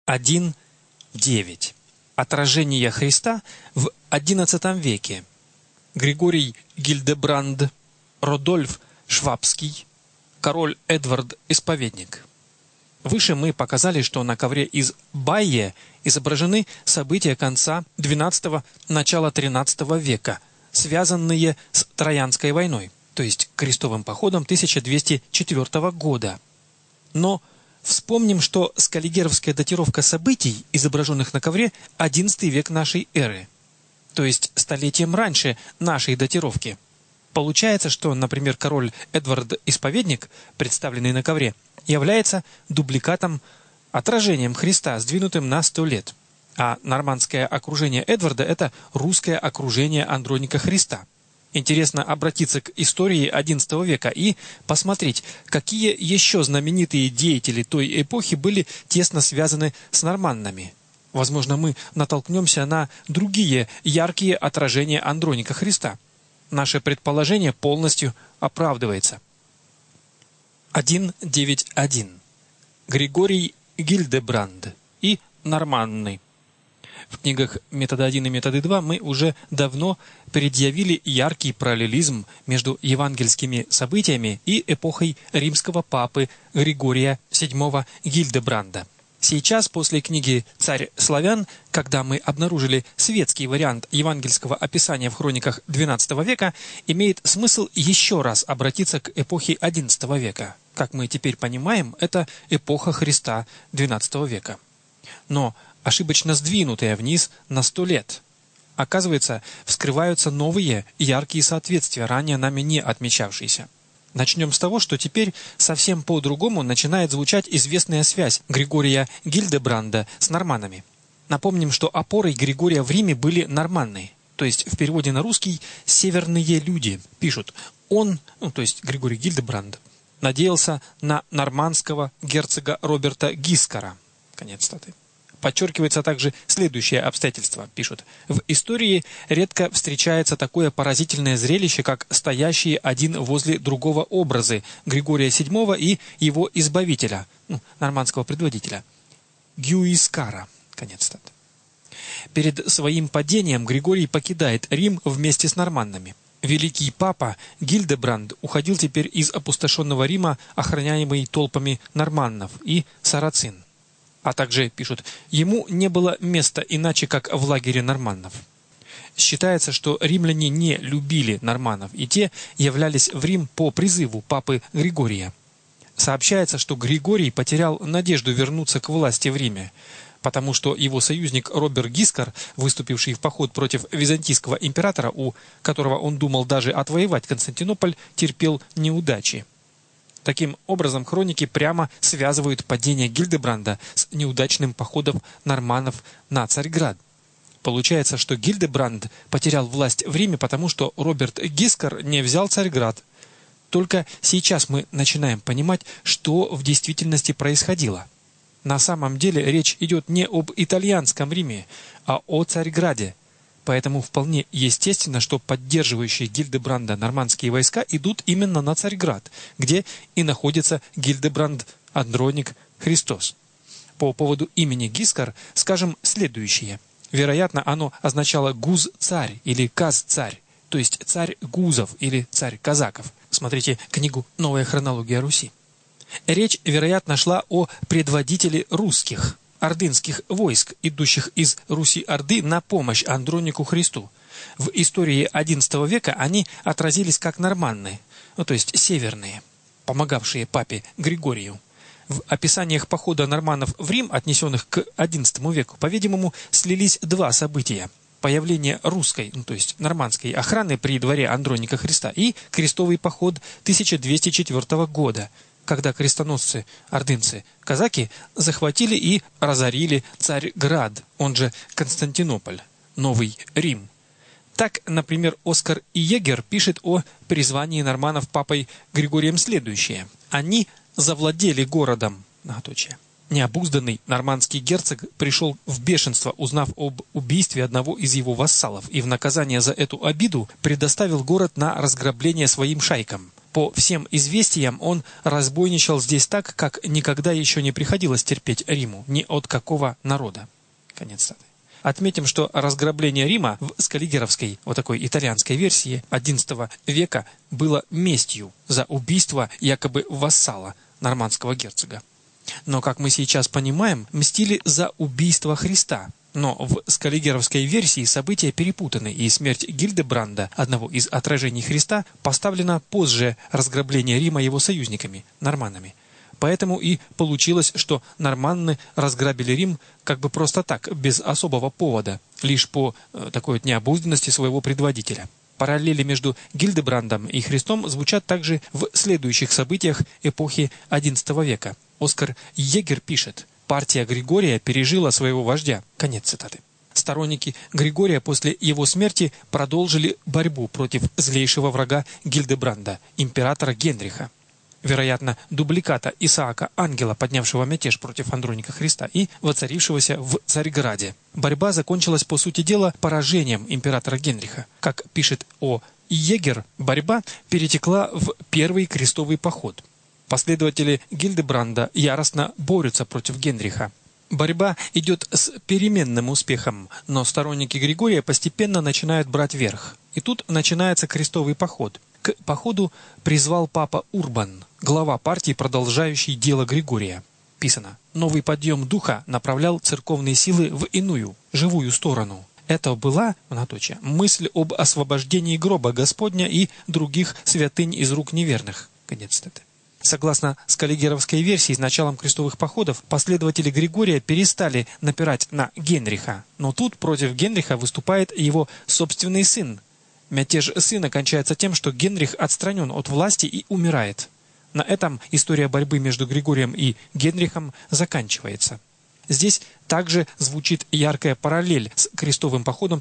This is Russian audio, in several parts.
1.9. Отражение Христа в XI веке. Григорий Гильдебранд, Родольф Швабский, король Эдвард Исповедник. Выше мы показали, что на ковре из Байе изображены события конца XII – начала XIII века, связанные с Троянской войной, то есть крестовым походом 1204 года. Но вспомним, что скаллигеровская датировка событий, изображенных на ковре, XI век нашей эры, то есть столетием раньше нашей датировки. Получается, что, например, король Эдвард Исповедник, представленный на ковре, является дубликатом, отражением Христа, сдвинутым на 100 лет. А нормандское окружение Эдварда – это русское окружение Андроника Христа. Интересно обратиться к истории XI века и посмотреть, какие еще знаменитые деятели той эпохи были тесно связаны с норманнами. Возможно, мы натолкнемся на другие яркие отражения Андроника Христа. Наше предположение полностью оправдывается. 1.9.1. Григорий Гильдебранд и норманны. В книгах «Методы 1» и «Методы 2» мы уже давно предъявили яркий параллелизм между евангельскими событиями и эпохой римского папы Григория VII Гильдебранда. Сейчас, после книги «Царь славян», когда мы обнаружили светский вариант евангельского описания в хрониках XII века, имеет смысл еще раз обратиться к эпохе XI века. Как мы теперь понимаем, это эпоха Христа XII века. Но ошибочно сдвинутая вниз на 100 лет. Оказывается, вскрываются новые яркие соответствия, ранее нами не отмечавшиеся. Начнем с того, что теперь совсем по-другому начинает звучать известная связь Григория Гильдебранда с норманнами. Напомним, что опорой Григория в Риме были норманны, то есть в переводе на русский «северные люди». Пишут: он, то есть Григорий Гильдебранд, надеялся на нормандского герцога Роберта Гискара. Конец статы. Подчеркивается также следующее обстоятельство, пишут: в истории редко встречается такое поразительное зрелище, как стоящие один возле другого образы Григория VII и его избавителя, нормандского предводителя, Гюискара. Конец статы. Перед своим падением Григорий покидает Рим вместе с норманнами. Великий папа Гильдебранд уходил теперь из опустошенного Рима, охраняемый толпами норманнов и сарацин. А также, пишут, ему не было места иначе, как в лагере норманнов. Считается, что римляне не любили норманов, и те являлись в Рим по призыву папы Григория. Сообщается, что Григорий потерял надежду вернуться к власти в Риме, потому что его союзник Роберт Гискар, выступивший в поход против византийского императора, у которого он думал даже отвоевать Константинополь, терпел неудачи. Таким образом, хроники прямо связывают падение Гильдебранда с неудачным походом норманнов на Царьград. Получается, что Гильдебранд потерял власть в Риме, потому что Роберт Гискар не взял Царьград. Только сейчас мы начинаем понимать, что в действительности происходило. На самом деле речь идет не об итальянском Риме, а о Царьграде. Поэтому вполне естественно, что поддерживающие Гильдебранда нормандские войска идут именно на Царьград, где и находится Гильдебранд Андроник Христос. По поводу имени Гискар скажем следующее. Вероятно, оно означало «гуз-царь» или «каз-царь», то есть «царь гузов» или «царь казаков». Смотрите книгу «Новая хронология Руси». Речь, вероятно, шла о предводителе русских, ордынских войск, идущих из Руси-Орды на помощь Андронику Христу. В истории XI века они отразились как норманны, то есть северные, помогавшие папе Григорию. В описаниях похода норманнов в Рим, отнесенных к XI веку, по-видимому, слились два события: появление русской, то есть нормандской охраны при дворе Андроника Христа и крестовый поход 1204 года, когда крестоносцы, ордынцы, казаки захватили и разорили Царьград, он же Константинополь, Новый Рим. Так, например, Оскар Иегер пишет о призвании норманнов папой Григорием следующее: они завладели городом. Необузданный нормандский герцог пришел в бешенство, узнав об убийстве одного из его вассалов, и в наказание за эту обиду предоставил город на разграбление своим шайкам. По всем известиям, он разбойничал здесь так, как никогда еще не приходилось терпеть Риму, ни от какого народа. Конец цитаты. Отметим, что разграбление Рима в скаллигеровской, вот такой итальянской версии XI века было местью за убийство якобы вассала нормандского герцога. Но, как мы сейчас понимаем, мстили за убийство Христа. Но в скаллигеровской версии события перепутаны, и смерть Гильдебранда, одного из отражений Христа, поставлена позже разграбления Рима его союзниками, норманнами. Поэтому и получилось, что норманны разграбили Рим как бы просто так, без особого повода, лишь по такой вот необузданности своего предводителя. Параллели между Гильдебрандом и Христом звучат также в следующих событиях эпохи XI века. Оскар Егер пишет: «Партия Григория пережила своего вождя». Конец цитаты. Сторонники Григория после его смерти продолжили борьбу против злейшего врага Гильдебранда, императора Генриха. Вероятно, дубликата Исаака Ангела, поднявшего мятеж против Андроника Христа и воцарившегося в Царьграде. Борьба закончилась, по сути дела, поражением императора Генриха. Как пишет О. Егер, борьба перетекла в первый крестовый поход. Последователи Гильдебранда яростно борются против Генриха. Борьба идет с переменным успехом, но сторонники Григория постепенно начинают брать верх. И тут начинается крестовый поход. К походу призвал папа Урбан, глава партии, продолжающий дело Григория. Писано: «Новый подъем духа направлял церковные силы в иную, живую сторону. Это была, мысль об освобождении гроба Господня и других святынь из рук неверных». Конец цитаты. Согласно скаллигеровской версии, с началом крестовых походов последователи Григория перестали напирать на Генриха. Но тут против Генриха выступает его собственный сын. Мятеж сына кончается тем, что Генрих отстранен от власти и умирает. На этом история борьбы между Григорием и Генрихом заканчивается. Здесь также звучит яркая параллель с крестовым походом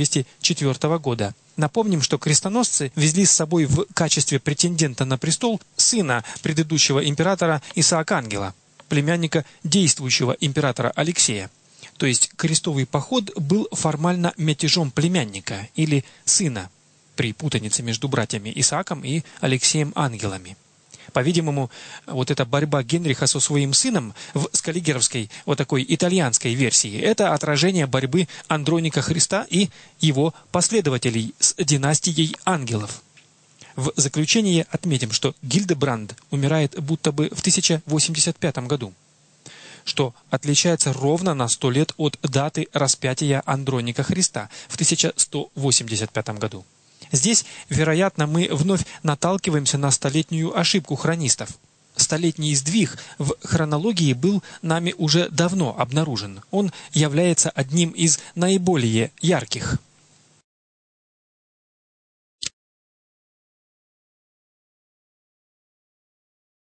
1204 года. Напомним, что крестоносцы везли с собой в качестве претендента на престол сына предыдущего императора Исаака Ангела, племянника действующего императора Алексея. То есть крестовый поход был формально мятежом племянника или сына при путанице между братьями Исааком и Алексеем Ангелами. По-видимому, вот эта борьба Генриха со своим сыном в скаллигеровской, вот такой итальянской версии, это отражение борьбы Андроника Христа и его последователей с династией ангелов. В заключение отметим, что Гильдебранд умирает будто бы в 1085 году, что отличается ровно на 100 лет от даты распятия Андроника Христа в 1185 году. Здесь, вероятно, мы вновь наталкиваемся на столетнюю ошибку хронистов. Столетний сдвиг в хронологии был нами уже давно обнаружен. Он является одним из наиболее ярких.